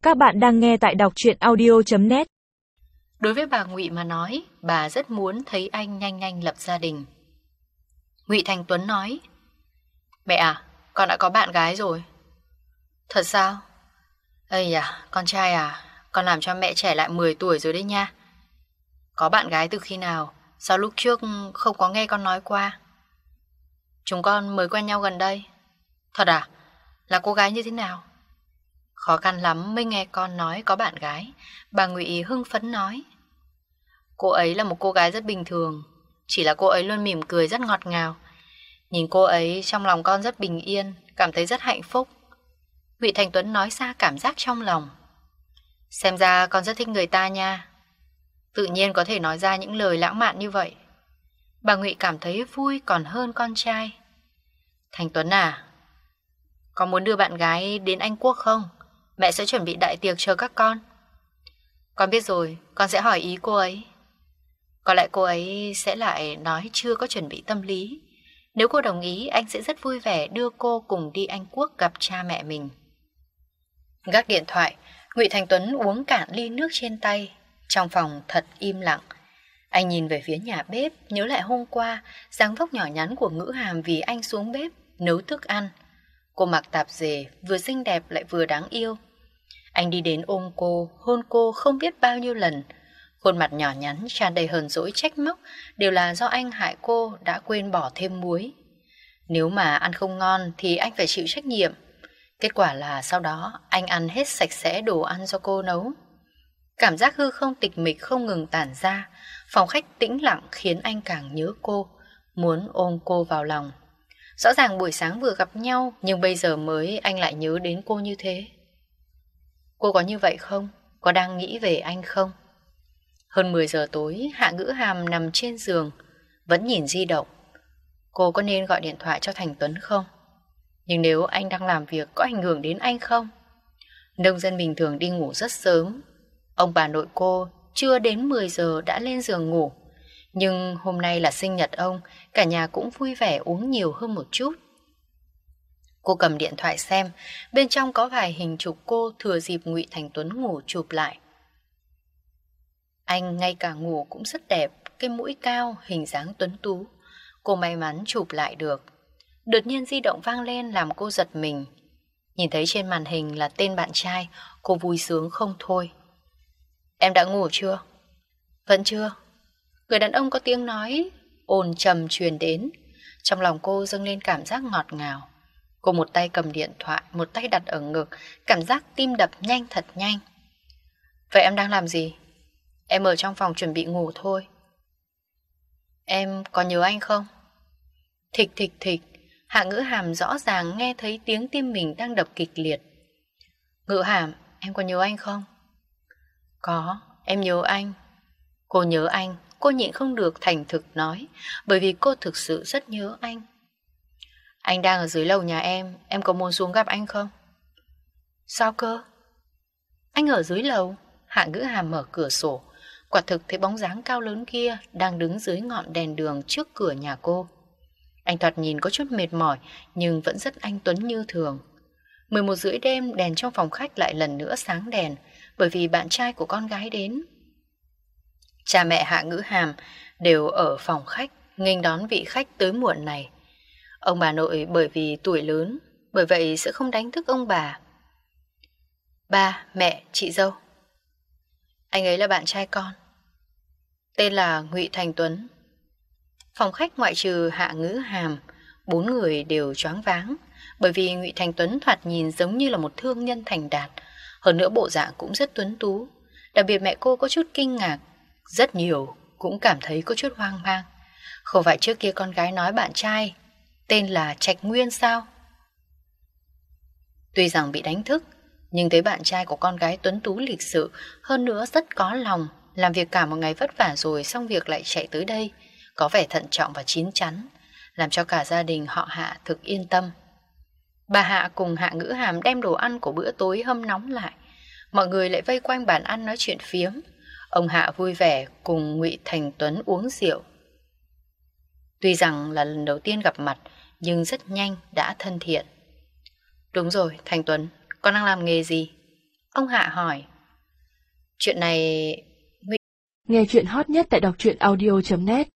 Các bạn đang nghe tại đọc truyện audio.net. Đối với bà Ngụy mà nói, bà rất muốn thấy anh nhanh nhanh lập gia đình. Ngụy Thành Tuấn nói: Mẹ à, con đã có bạn gái rồi. Thật sao? Ây à, con trai à, con làm cho mẹ trẻ lại 10 tuổi rồi đấy nha. Có bạn gái từ khi nào? Sao lúc trước không có nghe con nói qua? Chúng con mới quen nhau gần đây. Thật à? Là cô gái như thế nào? Khó khăn lắm mới nghe con nói có bạn gái. Bà Ngụy hưng phấn nói: Cô ấy là một cô gái rất bình thường, chỉ là cô ấy luôn mỉm cười rất ngọt ngào. Nhìn cô ấy trong lòng con rất bình yên, cảm thấy rất hạnh phúc. Ngụy Thành Tuấn nói ra cảm giác trong lòng. Xem ra con rất thích người ta nha. Tự nhiên có thể nói ra những lời lãng mạn như vậy. Bà Ngụy cảm thấy vui còn hơn con trai. Thành Tuấn à, con muốn đưa bạn gái đến Anh Quốc không? Mẹ sẽ chuẩn bị đại tiệc chờ các con. Con biết rồi, con sẽ hỏi ý cô ấy. Có lẽ cô ấy sẽ lại nói chưa có chuẩn bị tâm lý. Nếu cô đồng ý, anh sẽ rất vui vẻ đưa cô cùng đi Anh Quốc gặp cha mẹ mình. Gác điện thoại, Ngụy Thành Tuấn uống cạn ly nước trên tay. Trong phòng thật im lặng. Anh nhìn về phía nhà bếp, nhớ lại hôm qua, dáng vóc nhỏ nhắn của Ngữ Hàm vì anh xuống bếp nấu thức ăn. Cô mặc tạp dề, vừa xinh đẹp lại vừa đáng yêu. Anh đi đến ôm cô, hôn cô không biết bao nhiêu lần. Khuôn mặt nhỏ nhắn tràn đầy hờn dỗi trách móc, đều là do anh hại cô đã quên bỏ thêm muối. Nếu mà ăn không ngon thì anh phải chịu trách nhiệm. Kết quả là sau đó anh ăn hết sạch sẽ đồ ăn do cô nấu. Cảm giác hư không tịch mịch không ngừng tản ra. Phòng khách tĩnh lặng khiến anh càng nhớ cô, muốn ôm cô vào lòng. Rõ ràng buổi sáng vừa gặp nhau, nhưng bây giờ mới anh lại nhớ đến cô như thế. Cô có như vậy không? Có đang nghĩ về anh không? Hơn 10 giờ tối, Hạ Ngữ Hàm nằm trên giường, vẫn nhìn di động. Cô có nên gọi điện thoại cho Thành Tuấn không? Nhưng nếu anh đang làm việc có ảnh hưởng đến anh không? Nông dân bình thường đi ngủ rất sớm. Ông bà nội cô chưa đến 10 giờ đã lên giường ngủ. Nhưng hôm nay là sinh nhật ông, cả nhà cũng vui vẻ uống nhiều hơn một chút. Cô cầm điện thoại xem, bên trong có vài hình chụp cô thừa dịp Ngụy Thành Tuấn ngủ chụp lại. Anh ngay cả ngủ cũng rất đẹp, cái mũi cao, hình dáng tuấn tú. Cô may mắn chụp lại được. Đột nhiên di động vang lên làm cô giật mình. Nhìn thấy trên màn hình là tên bạn trai, cô vui sướng không thôi. Em đã ngủ chưa? Vẫn chưa. Người đàn ông có tiếng nói ồn trầm truyền đến. Trong lòng cô dâng lên cảm giác ngọt ngào. Cô một tay cầm điện thoại, một tay đặt ở ngực, cảm giác tim đập nhanh thật nhanh. Vậy em đang làm gì? Em ở trong phòng chuẩn bị ngủ thôi. Em có nhớ anh không? Thịch thịch thịch, Hạ Ngữ Hàm rõ ràng nghe thấy tiếng tim mình đang đập kịch liệt. Ngữ Hàm, em có nhớ anh không? Có, em nhớ anh. Cô nhớ anh, cô nhịn không được thành thực nói, bởi vì cô thực sự rất nhớ anh. Anh đang ở dưới lầu nhà em có muốn xuống gặp anh không? Sao cơ? Anh ở dưới lầu? Hạ Ngữ Hàm mở cửa sổ, quả thực thấy bóng dáng cao lớn kia đang đứng dưới ngọn đèn đường trước cửa nhà cô. Anh thoạt nhìn có chút mệt mỏi nhưng vẫn rất anh tuấn như thường. 11 rưỡi đêm, đèn trong phòng khách lại lần nữa sáng đèn, bởi vì bạn trai của con gái đến. Cha mẹ Hạ Ngữ Hàm đều ở phòng khách nghênh đón vị khách tới muộn này. Ông bà nội bởi vì tuổi lớn, bởi vậy sẽ không đánh thức ông bà. Ba, mẹ, chị dâu. Anh ấy là bạn trai con, tên là Ngụy Thành Tuấn. Phòng khách ngoại trừ Hạ Ngữ Hàm, 4 người đều choáng váng, bởi vì Ngụy Thành Tuấn thoạt nhìn giống như là một thương nhân thành đạt, hơn nữa bộ dạng cũng rất tuấn tú. Đặc biệt mẹ cô có chút kinh ngạc, rất nhiều cũng cảm thấy có chút hoang mang. Không phải trước kia con gái nói bạn trai tên là Trạch Nguyên sao? Tuy rằng bị đánh thức, nhưng thấy bạn trai của con gái tuấn tú lịch sự, hơn nữa rất có lòng, làm việc cả một ngày vất vả rồi xong việc lại chạy tới đây, có vẻ thận trọng và chín chắn, làm cho cả gia đình họ Hạ thực yên tâm. Bà Hạ cùng Hạ Ngữ Hàm đem đồ ăn của bữa tối hâm nóng lại, mọi người lại vây quanh bàn ăn nói chuyện phiếm. Ông Hạ vui vẻ cùng Ngụy Thành Tuấn uống rượu. Tuy rằng là lần đầu tiên gặp mặt, nhưng rất nhanh đã thân thiện. Đúng rồi, Thành Tuấn, con đang làm nghề gì? Ông Hạ hỏi. Chuyện này... Nghe chuyện hot nhất tại đọc truyện audio.net